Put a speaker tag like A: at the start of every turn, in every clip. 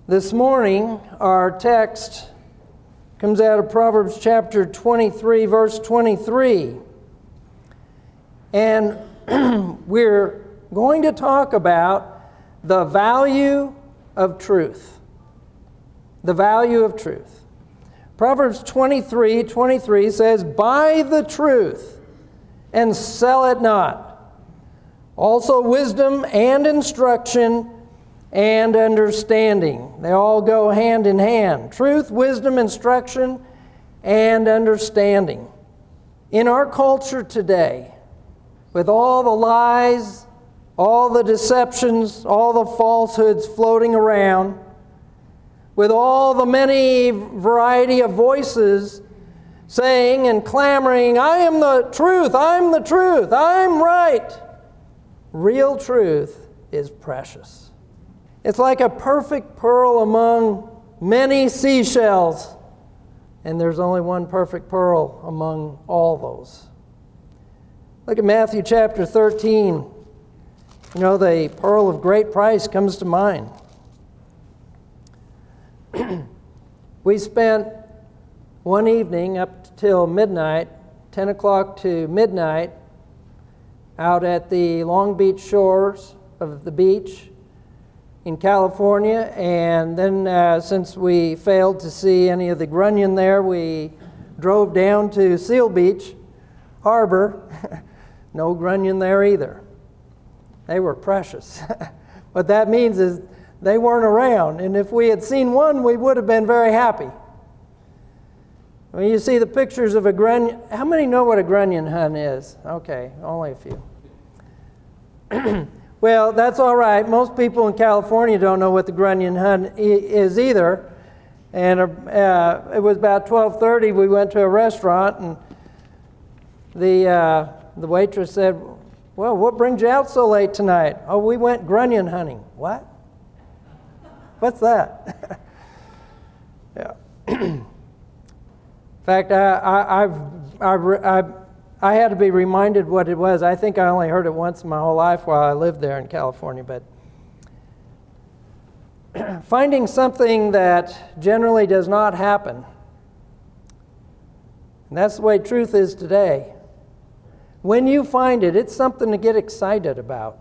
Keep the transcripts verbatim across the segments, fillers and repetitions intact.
A: This morning, our text comes out of Proverbs chapter twenty-three, verse twenty-three. And we're going to talk about the value of truth. The value of truth. Proverbs twenty-three, twenty-three says, "Buy the truth and sell it not. Also wisdom and instruction and understanding." They all go hand in hand. Truth, wisdom, instruction, and understanding. In our culture today, with all the lies, all the deceptions, all the falsehoods floating around, with all the many variety of voices saying and clamoring, "I am the truth, I'm the truth, I'm right," real truth is precious. It's like a perfect pearl among many seashells, and there's only one perfect pearl among all those. Look at Matthew chapter thirteen. You know, the pearl of great price comes to mind. We spent one evening up till midnight, ten o'clock to midnight, out at the Long Beach shores of the beach in California, and then uh, since we failed to see any of the grunion there, we drove down to Seal Beach Harbor. No grunion there either. They were precious. What that means is they weren't around, and if we had seen one, we would have been very happy. When you see the pictures of a grunion, how many know what a grunion hunt is? Okay, only a few. Well, that's all right. Most people in California don't know what the grunion hunt is either. And uh, it was about twelve thirty. We went to a restaurant, and the uh, the waitress said, "Well, what brings you out so late tonight?" "Oh, we went grunion hunting." "What? What's that?" Yeah. In fact, I I I've, I I I had to be reminded what it was. I think I only heard it once in my whole life while I lived there in California. But finding something that generally does not happen, and that's the way truth is today. When you find it, it's something to get excited about.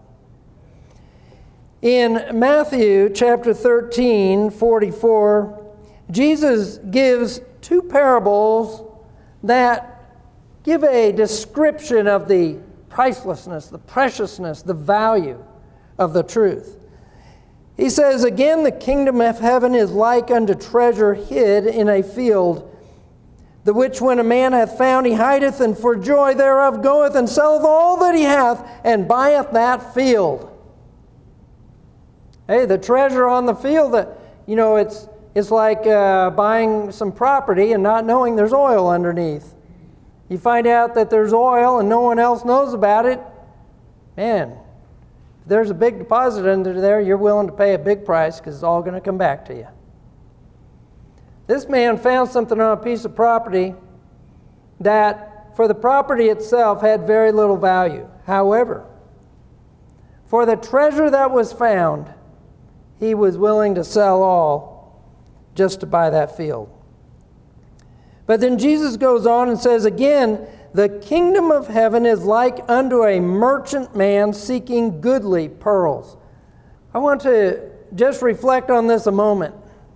A: In Matthew chapter thirteen, forty-four, Jesus gives two parables that give a description of the pricelessness, the preciousness, the value of the truth. He says, "Again, the kingdom of heaven is like unto treasure hid in a field, the which when a man hath found, he hideth, and for joy thereof goeth and selleth all that he hath, and buyeth that field." Hey, the treasure on the field, that you know, it's it's like uh, buying some property and not knowing there's oil underneath. You find out that there's oil and no one else knows about it. Man, if there's a big deposit under there, you're willing to pay a big price because it's all going to come back to you. This man found something on a piece of property that, for the property itself, had very little value. However, for the treasure that was found, he was willing to sell all just to buy that field. But then Jesus goes on and says, "Again, the kingdom of heaven is like unto a merchant man seeking goodly pearls." I want to just reflect on this a moment.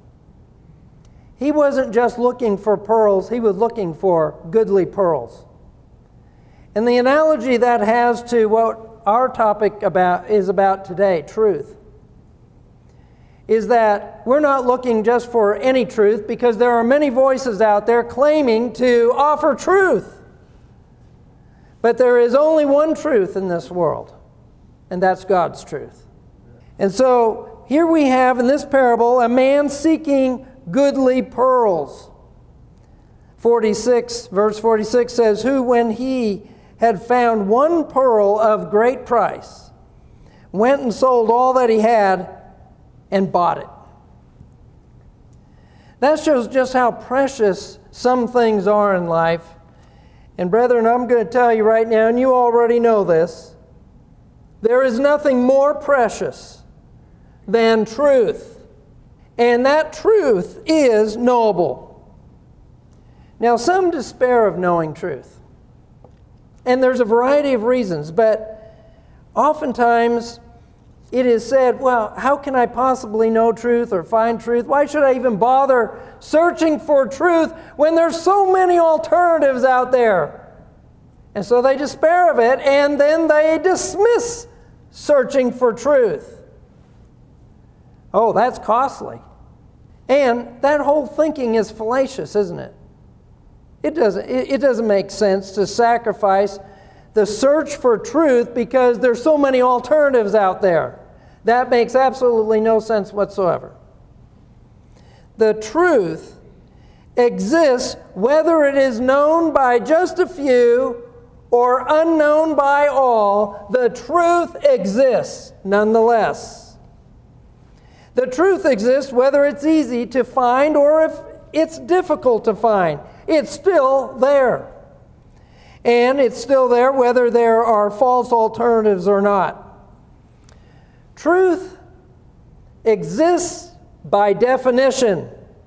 A: He wasn't just looking for pearls, he was looking for goodly pearls. And the analogy that has to what our topic about is about today, truth, is that we're not looking just for any truth, because there are many voices out there claiming to offer truth. But there is only one truth in this world, and that's God's truth. And so here we have in this parable a man seeking goodly pearls. forty-six, verse forty-six says, "Who, when he had found one pearl of great price, went and sold all that he had and bought it." That shows just how precious some things are in life. And brethren, I'm going to tell you right now, and you already know this, there is nothing more precious than truth. And that truth is knowable. Now, some despair of knowing truth. And there's a variety of reasons, but oftentimes it is said, well, how can I possibly know truth or find truth? Why should I even bother searching for truth when there's so many alternatives out there? And so they despair of it, and then they dismiss searching for truth. Oh, that's costly. And that whole thinking is fallacious, isn't it? It doesn't, it, it doesn't make sense to sacrifice the search for truth because there's so many alternatives out there. That makes absolutely no sense whatsoever. The truth exists whether it is known by just a few or unknown by all. The truth exists nonetheless. The truth exists whether it's easy to find or if it's difficult to find. It's still there. And it's still there whether there are false alternatives or not. Truth exists by definition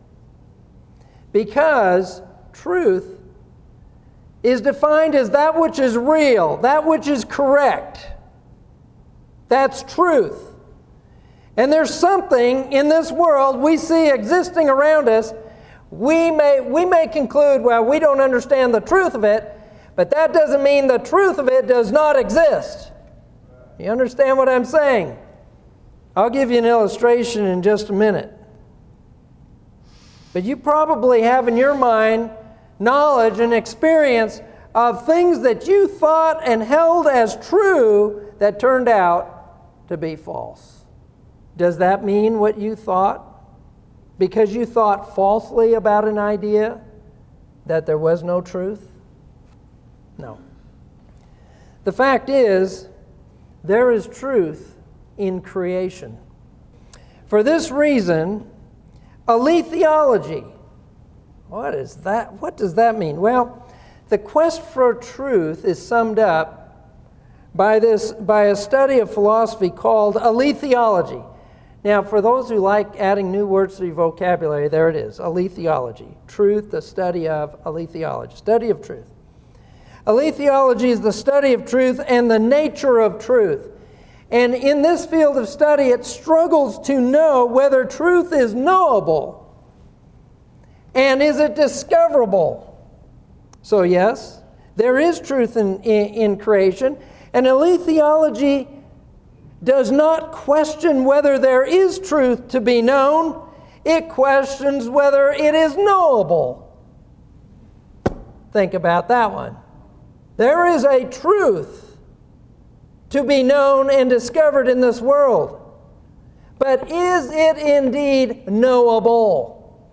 A: because truth is defined as that which is real, that which is correct. That's truth. And there's something in this world we see existing around us. We may, we may conclude, well, we don't understand the truth of it, but that doesn't mean the truth of it does not exist. You understand what I'm saying? I'll give you an illustration in just a minute. But you probably have in your mind knowledge and experience of things that you thought and held as true that turned out to be false. Does that mean what you thought? Because you thought falsely about an idea that there was no truth? No. The fact is, there is truth in creation. For this reason, aletheology. What is that? What does that mean? Well, the quest for truth is summed up by this by a study of philosophy called aletheology. Now, for those who like adding new words to your vocabulary, there it is, aletheology. Truth, the study of aletheology, study of truth. Aletheology is the study of truth and the nature of truth. And in this field of study, it struggles to know whether truth is knowable and is it discoverable. So yes, there is truth in, in, in creation, and aletheology does not question whether there is truth to be known. It questions whether it is knowable. Think about that one. There is a truth to be known and discovered in this world. But is it indeed knowable?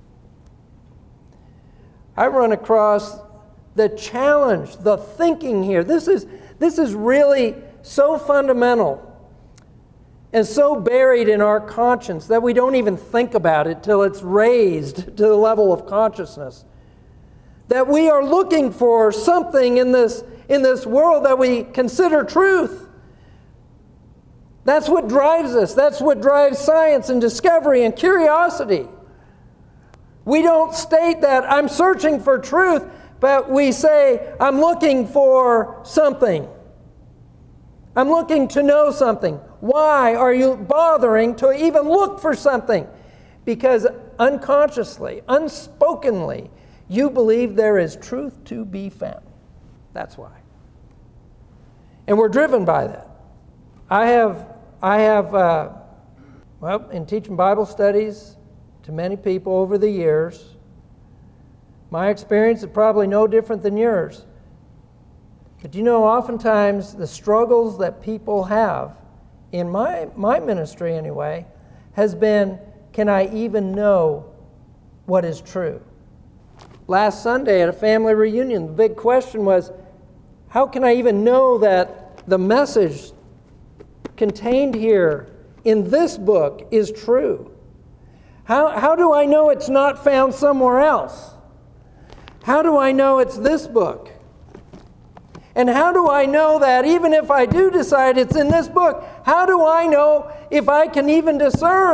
A: I run across the challenge, the thinking here. This is, this is really so fundamental and so buried in our conscience that we don't even think about it till it's raised to the level of consciousness. That we are looking for something in this, in this world that we consider truth. That's what drives us. That's what drives science and discovery and curiosity. We don't state that I'm searching for truth, but we say I'm looking for something. I'm looking to know something. Why are you bothering to even look for something? Because unconsciously, unspokenly, you believe there is truth to be found. That's why. And we're driven by that. I have, I have, uh, well, in teaching Bible studies to many people over the years, my experience is probably no different than yours. But you know, oftentimes the struggles that people have, in my, my ministry anyway, has been, can I even know what is true? Last Sunday at a family reunion, the big question was, how can I even know that the message contained here in this book is true? How, how do I know it's not found somewhere else? How do I know it's this book? And how do I know that even if I do decide it's in this book, how do I know if I can even discern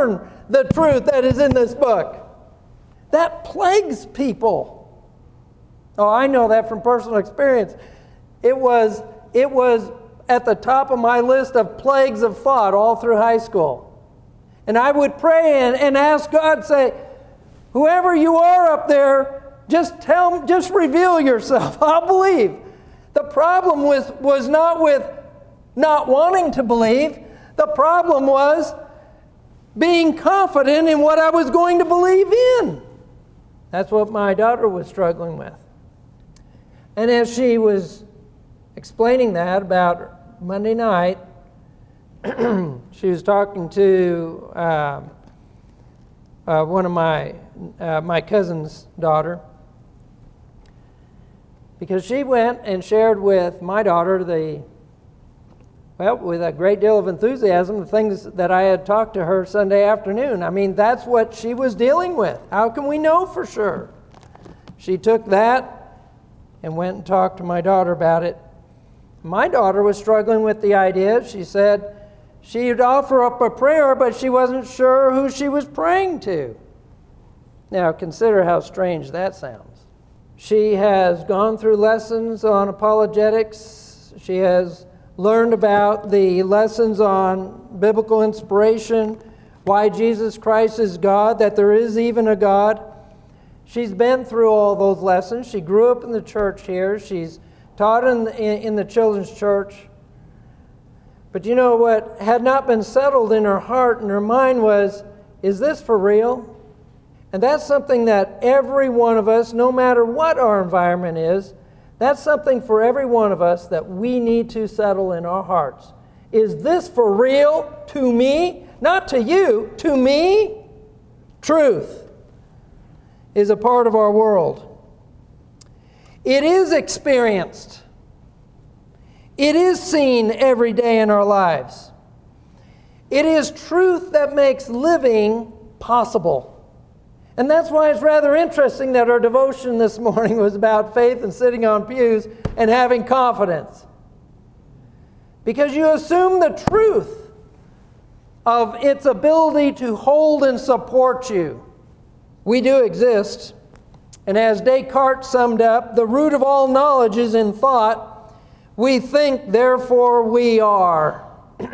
A: the truth that is in this book. That plagues people. Oh, I know that from personal experience. It was, it was at the top of my list of plagues of thought all through high school. And I would pray and, and ask God, say, whoever you are up there, just tell, just reveal yourself. I'll believe. The problem was, was not with not wanting to believe. The problem was being confident in what I was going to believe in. That's what my daughter was struggling with. And as she was explaining that about Monday night, she was talking to uh, uh, one of my uh, my cousin's daughter, because she went and shared with my daughter the well with a great deal of enthusiasm the things that I had talked to her Sunday afternoon. I mean, that's what she was dealing with. How can we know for sure? She took that and went and talked to my daughter about it. My daughter was struggling with the idea. She said she'd offer up a prayer, but she wasn't sure who she was praying to. Now, consider how strange that sounds. She has gone through lessons on apologetics. She has learned about the lessons on biblical inspiration, why Jesus Christ is God, that there is even a God. She's been through all those lessons. She grew up in the church here. She's taught in the, in the children's church. But you know what had not been settled in her heart and her mind was, is this for real? And that's something that every one of us, no matter what our environment is, that's something for every one of us that we need to settle in our hearts. Is this for real to me? Not to you, to me? Truth is a part of our world. It is experienced. It is seen every day in our lives. It is truth that makes living possible. And that's why it's rather interesting that our devotion this morning was about faith and sitting on pews and having confidence. Because you assume the truth of its ability to hold and support you. We do exist. And as Descartes summed up, the root of all knowledge is in thought. We think, therefore we are.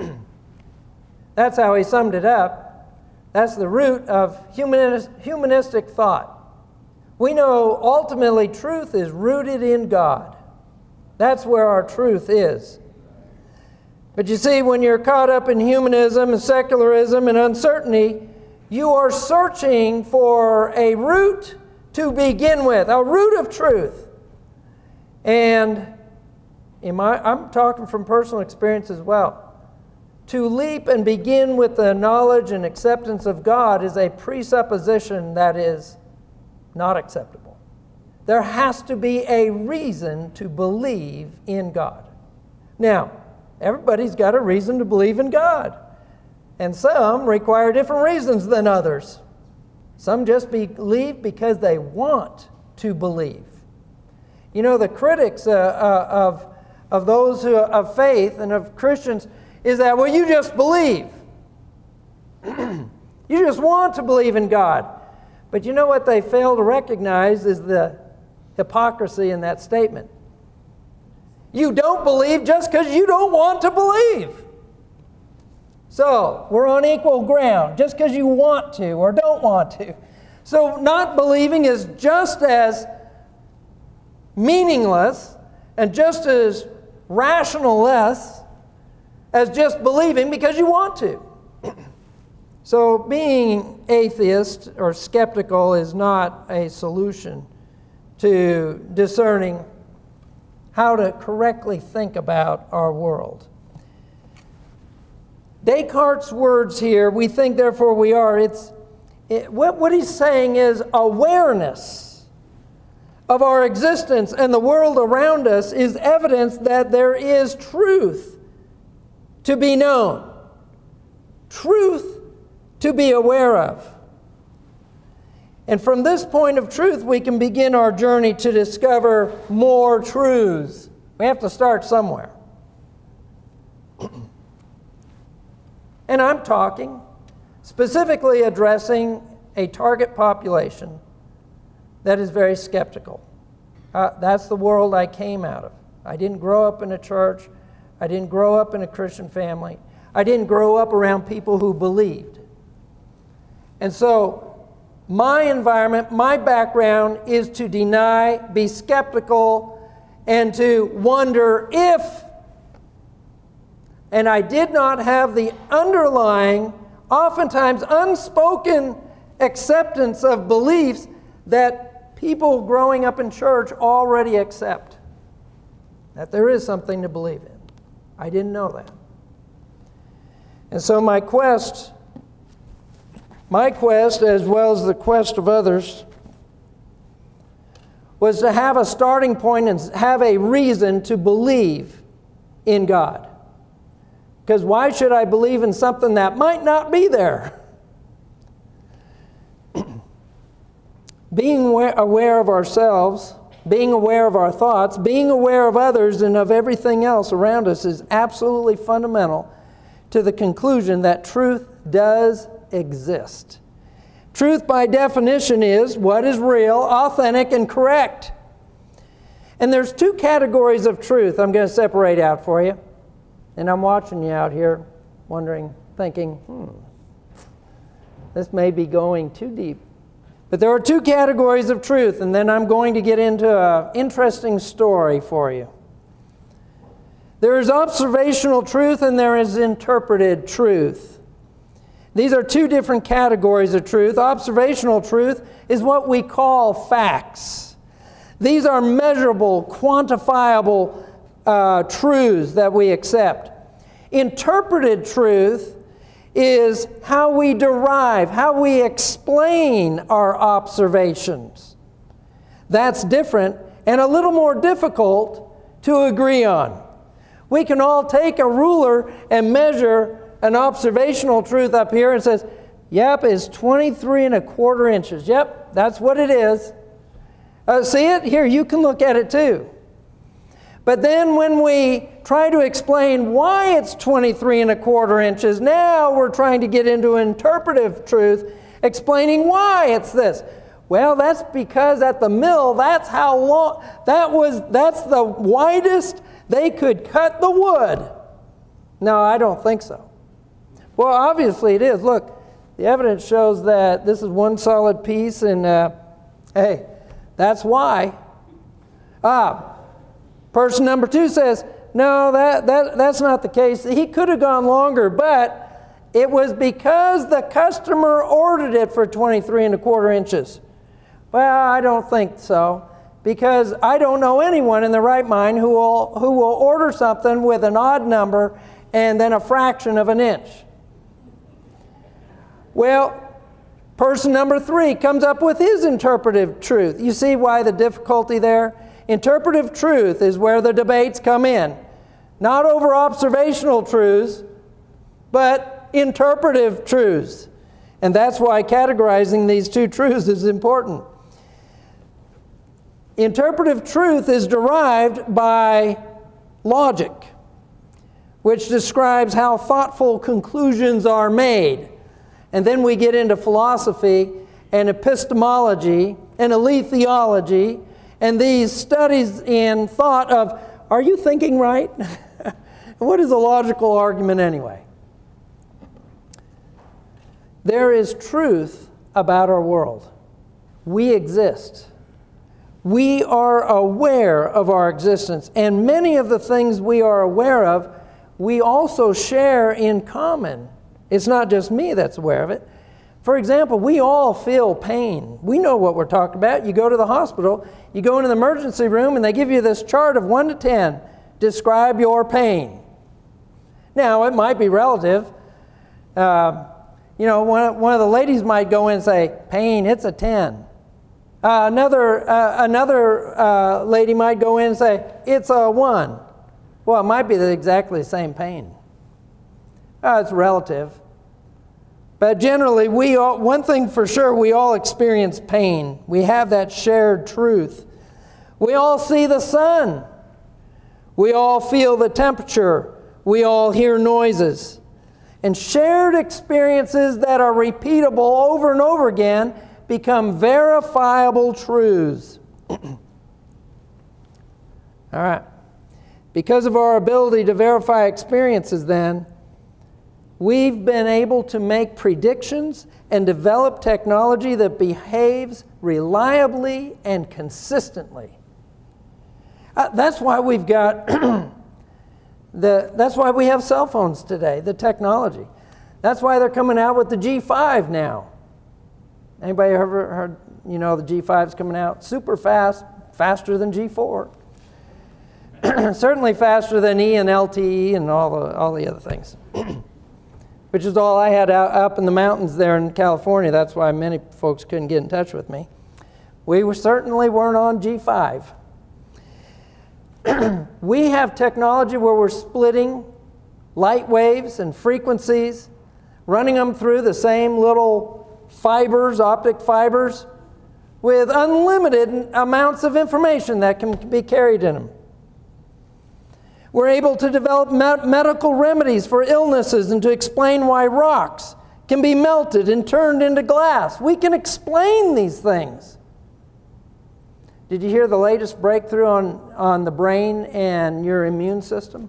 A: That's how he summed it up. That's the root of humanistic thought. We know ultimately truth is rooted in God. That's where our truth is. But you see, when you're caught up in humanism and secularism and uncertainty, you are searching for a root to begin with, a root of truth. And in my, I'm talking from personal experience as well. To leap and begin with the knowledge and acceptance of God is a presupposition that is not acceptable. There has to be a reason to believe in God. Now, everybody's got a reason to believe in God. And some require different reasons than others. Some just believe because they want to believe. You know, the critics uh, uh, of, of those who of faith and of Christians is that, well, you just believe. You just want to believe in God. But you know what they fail to recognize is the hypocrisy in that statement. You don't believe just because you don't want to believe. So, we're on equal ground just because you want to or don't want to. So, not believing is just as meaningless and just as rational-less as just believing because you want to. So being atheist or skeptical is not a solution to discerning how to correctly think about our world. Descartes' words here, we think therefore we are, it's, it, what, what he's saying is awareness of our existence and the world around us is evidence that there is truth to be known, truth to be aware of. And from this point of truth, we can begin our journey to discover more truths. We have to start somewhere. And I'm talking specifically addressing a target population that is very skeptical. Uh, that's the world I came out of. I didn't grow up in a church. I didn't grow up in a Christian family. I didn't grow up around people who believed. And so my environment, my background is to deny, be skeptical, and to wonder if. And I did not have the underlying, oftentimes unspoken acceptance of beliefs that people growing up in church already accept. That there is something to believe in. I didn't know that. And so my quest, my quest as well as the quest of others, was to have a starting point and have a reason to believe in God. Because why should I believe in something that might not be there? Being aware of ourselves, being aware of our thoughts, being aware of others and of everything else around us is absolutely fundamental to the conclusion that truth does exist. Truth, by definition, is what is real, authentic, and correct. And there's two categories of truth I'm going to separate out for you. And I'm watching you out here wondering, thinking, hmm, this may be going too deep. But there are two categories of truth, and then I'm going to get into an interesting story for you. There is observational truth and there is interpreted truth. These are two different categories of truth. Observational truth is what we call facts. These are measurable, quantifiable uh, truths that we accept. Interpreted truth is how we derive, how we explain our observations. That's different and a little more difficult to agree on. We can all take a ruler and measure an observational truth up here and says, yep, it's twenty-three and a quarter inches. Yep, that's what it is. Uh, see it? Here, you can look at it too. But then when we try to explain why it's twenty-three and a quarter inches, now we're trying to get into interpretive truth, explaining why it's this. Well, that's because at the mill, that's how long, that was, that's the widest they could cut the wood. No, I don't think so. Well, obviously it is. Look, the evidence shows that this is one solid piece, and uh, hey, that's why. Ah, person number two says, no, that, that, that's not the case. He could have gone longer, but it was because the customer ordered it for twenty-three and a quarter inches. Well, I don't think so, because I don't know anyone in their right mind who will, who will order something with an odd number and then a fraction of an inch. Well, person number three comes up with his interpretive truth. You see why the difficulty there? Interpretive truth is where the debates come in. Not over observational truths, but interpretive truths. And that's why categorizing these two truths is important. Interpretive truth is derived by logic, which describes how thoughtful conclusions are made. And then we get into philosophy and epistemology and eletheology and these studies in thought of, are you thinking right? What is a logical argument anyway? There is truth about our world. We exist. We are aware of our existence. And many of the things we are aware of, we also share in common. It's not just me that's aware of it. For example, we all feel pain. We know what we're talking about. You go to the hospital, you go into the emergency room, and they give you this chart of one to ten. Describe your pain. Now, it might be relative. Uh, you know, one, one of the ladies might go in and say, pain, it's a ten. Uh, another uh, another uh, lady might go in and say, it's a one. Well, it might be the exactly the same pain. Uh, it's relative. But generally, we all, one thing for sure, we all experience pain. We have that shared truth. We all see the sun. We all feel the temperature. We all hear noises. And shared experiences that are repeatable over and over again become verifiable truths. All right. Because of our ability to verify experiences, then, we've been able to make predictions and develop technology that behaves reliably and consistently. Uh, that's why we've got the. That's why we have cell phones today. The technology. That's why they're coming out with the G five now. Anybody ever heard? You know, the G five's coming out super fast, faster than G four. Certainly faster than E and L T E and all the all the other things. Which is all I had out, up in the mountains there in California. That's why many folks couldn't get in touch with me. We were, certainly weren't on G five. We have technology where we're splitting light waves and frequencies, running them through the same little fibers, optic fibers, with unlimited amounts of information that can be carried in them. We're able to develop me- medical remedies for illnesses and to explain why rocks can be melted and turned into glass. We can explain these things. Did you hear the latest breakthrough on, on the brain and your immune system?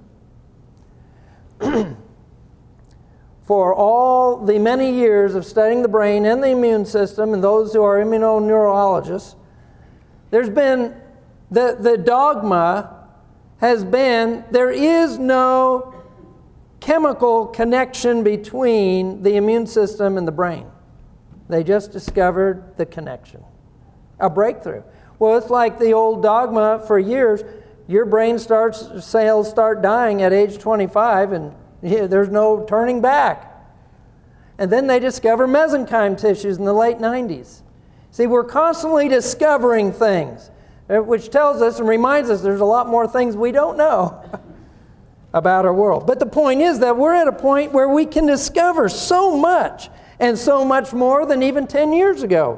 A: For all the many years of studying the brain and the immune system, and those who are immunoneurologists, there's been the, the dogma has been there is no chemical connection between the immune system and the brain. They just discovered the connection. A breakthrough. Well, it's like the old dogma for years. Your brain starts, cells start dying at age twenty-five, and yeah, there's no turning back. And then they discover mesenchyme tissues in the late nineties. See, we're constantly discovering things, which tells us and reminds us there's a lot more things we don't know about our world. But the point is that we're at a point where we can discover so much, and so much more than even ten years ago.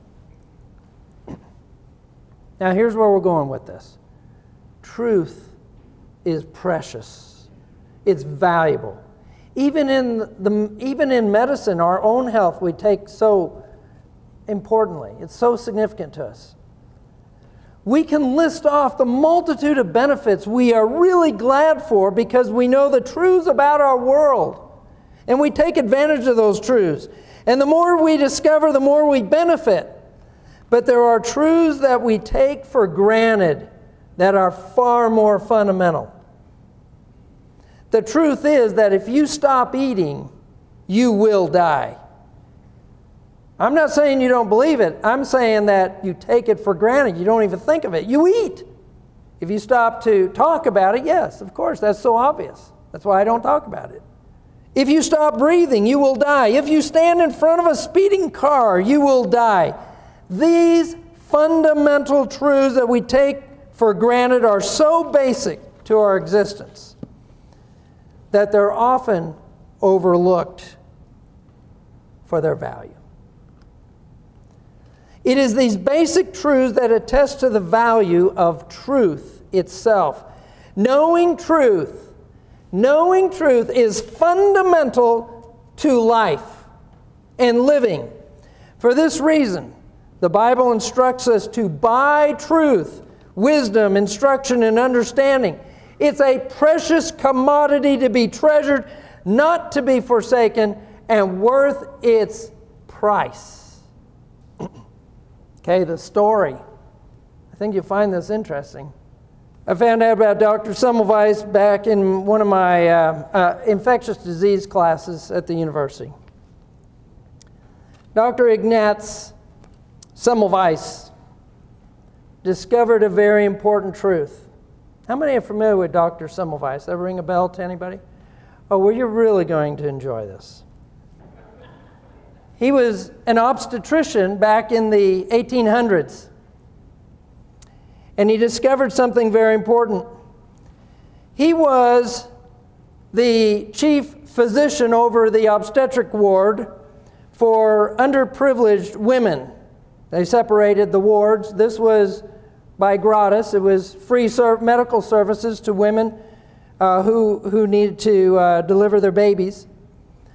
A: Now, here's where we're going with this. Truth is precious. It's valuable. Even in the even in medicine, our own health, we take so importantly. It's so significant to us. We can list off the multitude of benefits we are really glad for because we know the truths about our world. And we take advantage of those truths. And the more we discover, the more we benefit. But there are truths that we take for granted that are far more fundamental. The truth is that if you stop eating, you will die. I'm not saying you don't believe it. I'm saying that you take it for granted. You don't even think of it. You eat. If you stop to talk about it, yes, of course, that's so obvious. That's why I don't talk about it. If you stop breathing, you will die. If you stand in front of a speeding car, you will die. These fundamental truths that we take for granted are so basic to our existence that they're often overlooked for their value. It is these basic truths that attest to the value of truth itself. Knowing truth, knowing truth is fundamental to life and living. For this reason, the Bible instructs us to buy truth, wisdom, instruction, and understanding. It's a precious commodity to be treasured, not to be forsaken, and worth its price. Okay, the story. I think you'll find this interesting. I found out about Doctor Semmelweis back in one of my uh, uh, infectious disease classes at the university. Doctor Ignaz Semmelweis discovered a very important truth. How many are familiar with Doctor Semmelweis? That ring a bell to anybody? Oh, well, you're really going to enjoy this. He was an obstetrician back in the eighteen hundreds. And he discovered something very important. He was the chief physician over the obstetric ward for underprivileged women. They separated the wards. This was by gratis. It was free ser- medical services to women uh, who, who needed to uh, deliver their babies.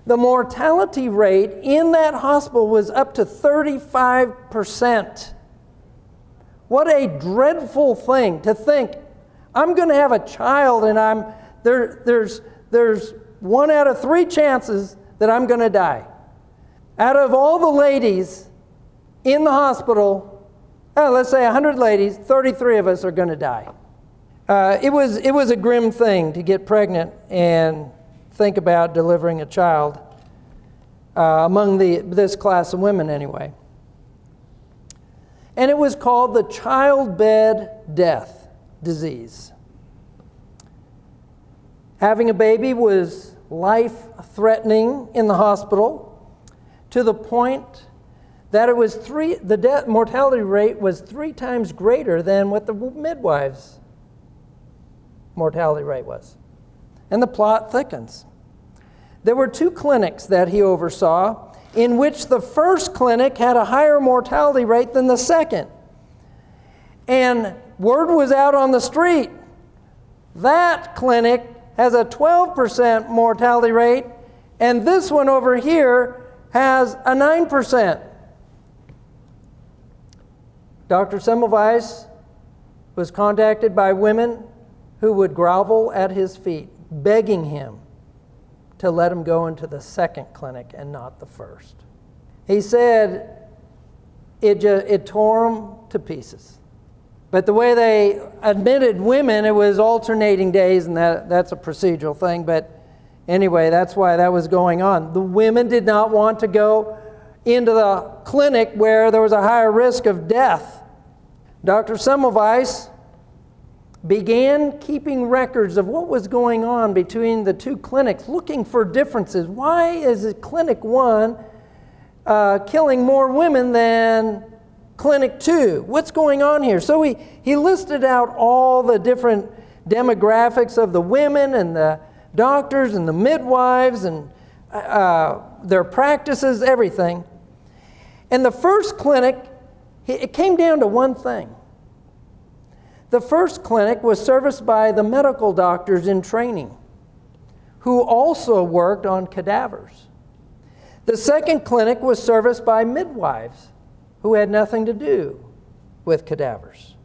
A: The mortality rate in that hospital was up to thirty-five percent. What a dreadful thing to think, I'm going to have a child and I'm there, there's, there's one out of three chances that I'm going to die. Out of all the ladies in the hospital, oh, let's say one hundred ladies, thirty-three of us are going to die. Uh, it was, it was a grim thing to get pregnant and think about delivering a child, uh, among the, this class of women anyway. And it was called the childbed death disease. Having a baby was life-threatening in the hospital, to the point that it was three, the death mortality rate was three times greater than what the midwives' mortality rate was. And the plot thickens. There were two clinics that he oversaw, in which the first clinic had a higher mortality rate than the second. And word was out on the street, that clinic has a twelve percent mortality rate, and this one over here has a nine percent. Doctor Semmelweis was contacted by women who would grovel at his feet, begging him to let him go into the second clinic and not the first. He said it, just, it tore him to pieces. But the way they admitted women, it was alternating days, and that, that's a procedural thing. But anyway, that's why that was going on. The women did not want to go into the clinic where there was a higher risk of death. Doctor Semmelweis began keeping records of what was going on between the two clinics, looking for differences. Why is Clinic one uh, killing more women than Clinic two? What's going on here? So he, he listed out all the different demographics of the women and the doctors and the midwives and uh, their practices, everything. And the first clinic, it came down to one thing. The first clinic was serviced by the medical doctors in training, who also worked on cadavers. The second clinic was serviced by midwives, who had nothing to do with cadavers.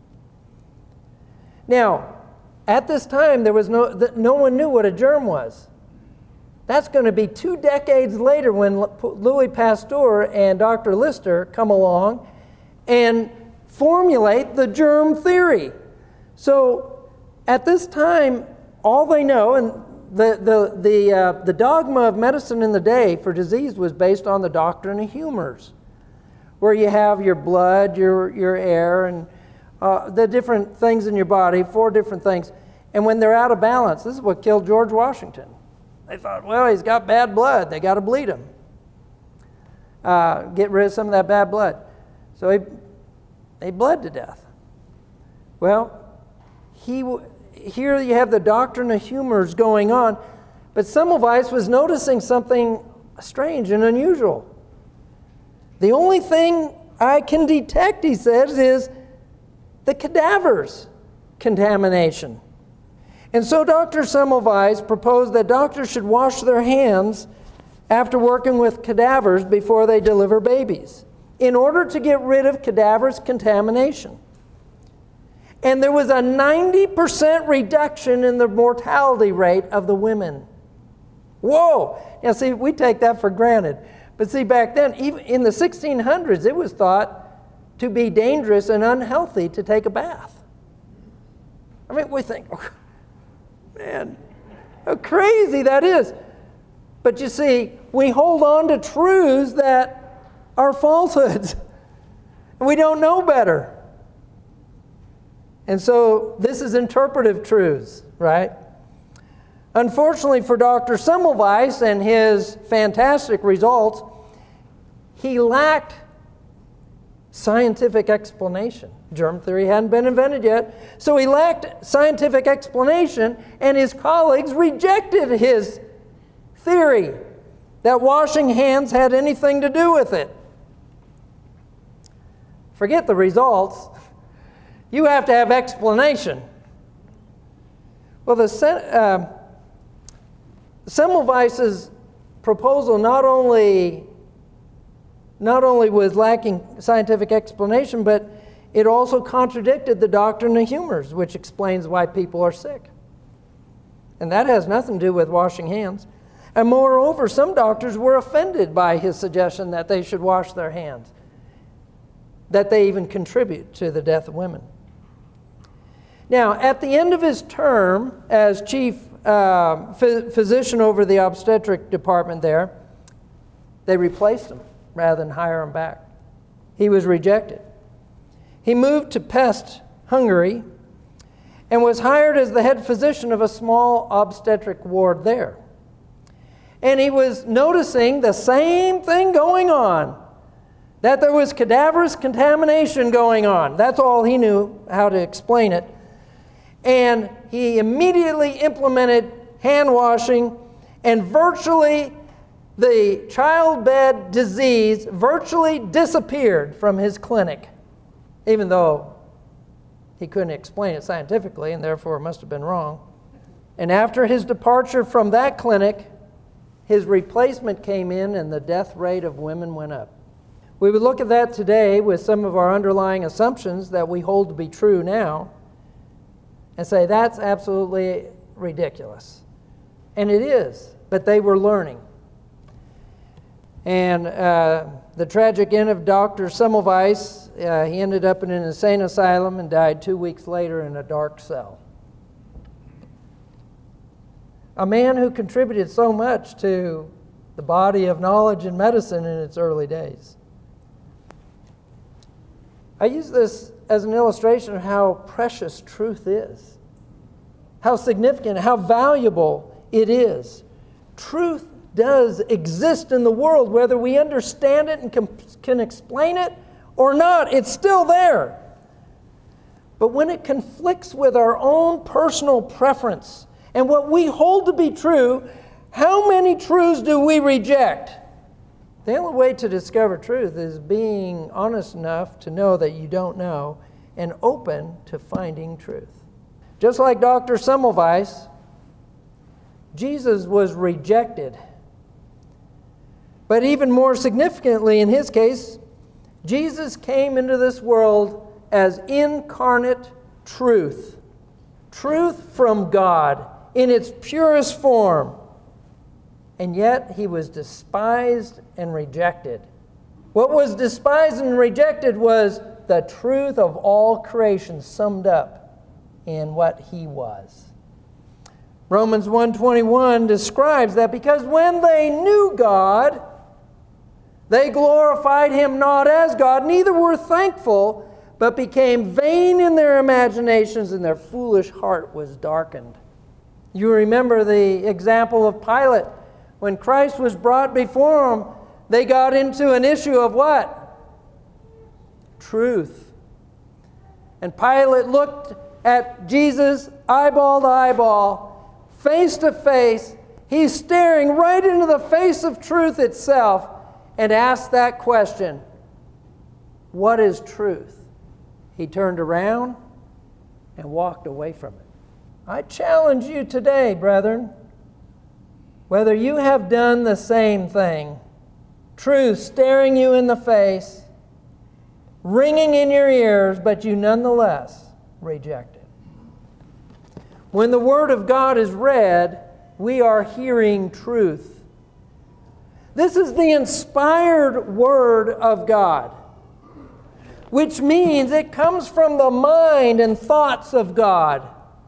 A: Now, at this time, there was no, no one knew what a germ was. That's going to be two decades later when Louis Pasteur and Doctor Lister come along and formulate the germ theory. So at this time, all they know, and the, the, the, uh, the dogma of medicine in the day for disease was based on the doctrine of humors, where you have your blood, your, your air, and uh, the different things in your body, four different things. And when they're out of balance, this is what killed George Washington. They thought, well, he's got bad blood. They got to bleed him. Uh, get rid of some of that bad blood. So he, he bled to death. Well, he, here you have the doctrine of humors going on, but Semmelweis was noticing something strange and unusual. The only thing I can detect, he says, is the cadavers contamination. And so Doctor Semmelweis proposed that doctors should wash their hands after working with cadavers before they deliver babies, in order to get rid of cadavers contamination. And there was a ninety percent reduction in the mortality rate of the women. Whoa! Now see, we take that for granted. But see, back then, even in the sixteen hundreds, it was thought to be dangerous and unhealthy to take a bath. I mean, we think, oh, man, how crazy that is. But you see, we hold on to truths that are falsehoods. And we don't know better. And so this is interpretive truths, right? Unfortunately for Doctor Semmelweis and his fantastic results, he lacked scientific explanation. Germ theory hadn't been invented yet. So he lacked scientific explanation, and his colleagues rejected his theory that washing hands had anything to do with it. Forget the results. You have to have explanation. Well, the uh, Semmelweis's proposal not only, not only was lacking scientific explanation, but it also contradicted the doctrine of humors, which explains why people are sick. And that has nothing to do with washing hands. And moreover, some doctors were offended by his suggestion that they should wash their hands, that they even contribute to the death of women. Now, at the end of his term as chief uh, phys- physician over the obstetric department there, they replaced him rather than hire him back. He was rejected. He moved to Pest, Hungary, and was hired as the head physician of a small obstetric ward there. And he was noticing the same thing going on, that there was cadaverous contamination going on. That's all he knew how to explain it. And he immediately implemented hand washing, and virtually the childbed disease virtually disappeared from his clinic, even though he couldn't explain it scientifically and therefore must have been wrong. And after his departure from that clinic, his replacement came in and the death rate of women went up. We would look at that today with some of our underlying assumptions that we hold to be true now and say that's absolutely ridiculous. And it is, but they were learning. And uh, the tragic end of Doctor Semmelweis, uh, he ended up in an insane asylum and died two weeks later in a dark cell. A man who contributed so much to the body of knowledge and medicine in its early days. I use this as an illustration of how precious truth is, how significant, how valuable it is. Truth does exist in the world, whether we understand it and can, can explain it or not. It's still there. But when it conflicts with our own personal preference and what we hold to be true, how many truths do we reject? The only way to discover truth is being honest enough to know that you don't know and open to finding truth. Just like Doctor Semmelweis, Jesus was rejected. But even more significantly in his case, Jesus came into this world as incarnate truth. Truth from God in its purest form. And yet he was despised and rejected. What was despised and rejected was the truth of all creation summed up in what he was. Romans one twenty-one describes that because when they knew God, they glorified him not as God, neither were thankful, but became vain in their imaginations, and their foolish heart was darkened. You remember the example of Pilate. When Christ was brought before them, they got into an issue of what? Truth. And Pilate looked at Jesus eyeball to eyeball, face to face. He's staring right into the face of truth itself and asked that question, what is truth? He turned around and walked away from it. I challenge you today, brethren, whether you have done the same thing, truth staring you in the face, ringing in your ears, but you nonetheless reject it. When the Word of God is read, we are hearing truth. This is the inspired Word of God, which means it comes from the mind and thoughts of God.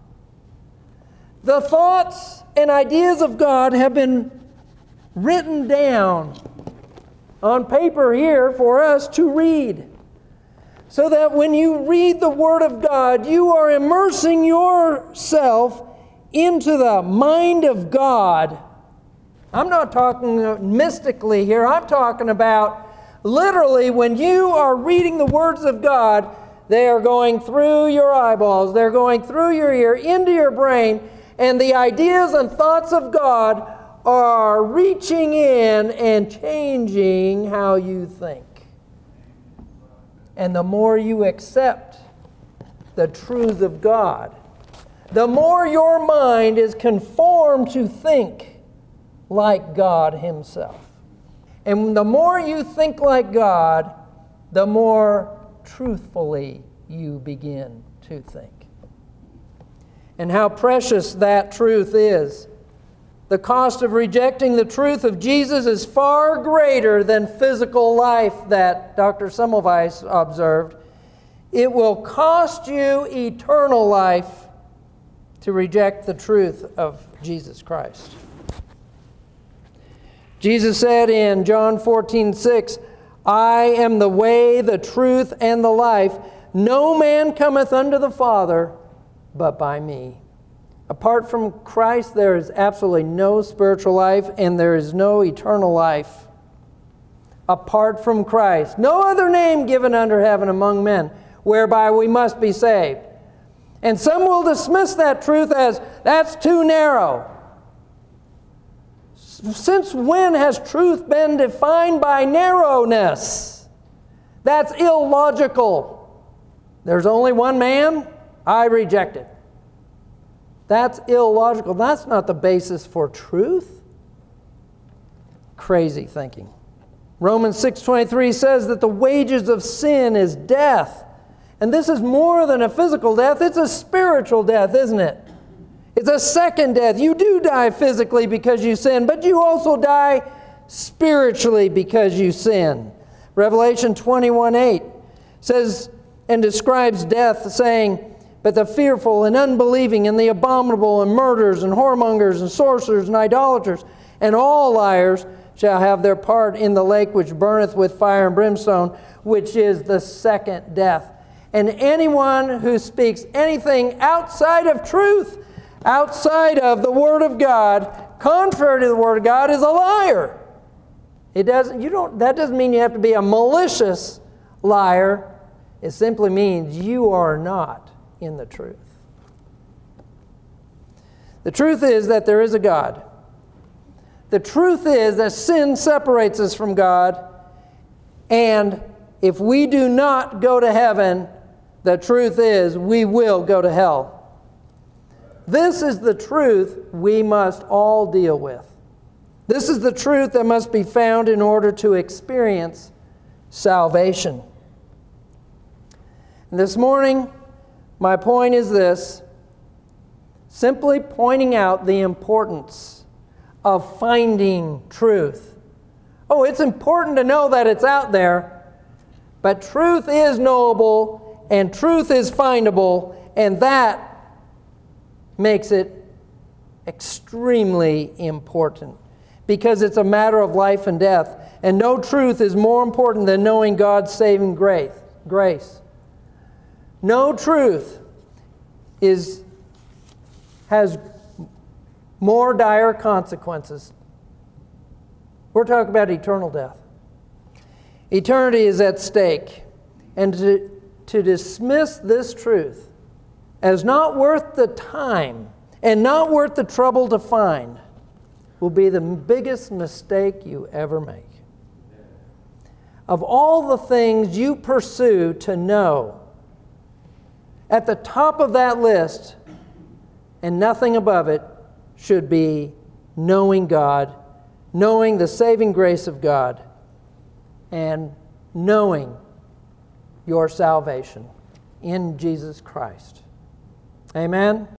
A: The thoughts and ideas of God have been written down on paper here for us to read. So that when you read the Word of God, you are immersing yourself into the mind of God. I'm not talking mystically here. I'm talking about literally when you are reading the words of God, they are going through your eyeballs. They're going through your ear, into your brain. And the ideas and thoughts of God are reaching in and changing how you think. And the more you accept the truths of God, the more your mind is conformed to think like God Himself. And the more you think like God, the more truthfully you begin to think. And how precious that truth is. The cost of rejecting the truth of Jesus is far greater than physical life that Doctor Semmelweis observed. It will cost you eternal life to reject the truth of Jesus Christ. Jesus said in John fourteen six, I am the way, the truth, and the life. No man cometh unto the Father but by me. Apart from Christ, there is absolutely no spiritual life, and there is no eternal life. Apart from Christ, no other name given under heaven among men, whereby we must be saved. And some will dismiss that truth as, that's too narrow. Since when has truth been defined by narrowness? That's illogical. There's only one man, I reject it. That's illogical. That's not the basis for truth. Crazy thinking. Romans six twenty-three says that the wages of sin is death. And this is more than a physical death. It's a spiritual death, isn't it? It's a second death. You do die physically because you sin, but you also die spiritually because you sin. Revelation twenty-one eight says and describes death, saying, but the fearful and unbelieving and the abominable and murderers and whoremongers and sorcerers and idolaters and all liars shall have their part in the lake which burneth with fire and brimstone, which is the second death. And anyone who speaks anything outside of truth, outside of the Word of God, contrary to the Word of God, is a liar. It doesn't, you don't, that doesn't mean you have to be a malicious liar. It simply means you are not in the truth. The truth is that there is a God. The truth is that sin separates us from God, and if we do not go to heaven, the truth is we will go to hell. This is the truth we must all deal with. This is the truth that must be found in order to experience salvation. And this morning, my point is this, simply pointing out the importance of finding truth. Oh, it's important to know that it's out there, but truth is knowable and truth is findable, and that makes it extremely important because it's a matter of life and death, and no truth is more important than knowing God's saving grace. grace. No truth is, has more dire consequences. We're talking about eternal death. Eternity is at stake. And to, to dismiss this truth as not worth the time and not worth the trouble to find will be the biggest mistake you ever make. Of all the things you pursue to know, at the top of that list, and nothing above it, should be knowing God, knowing the saving grace of God, and knowing your salvation in Jesus Christ. Amen?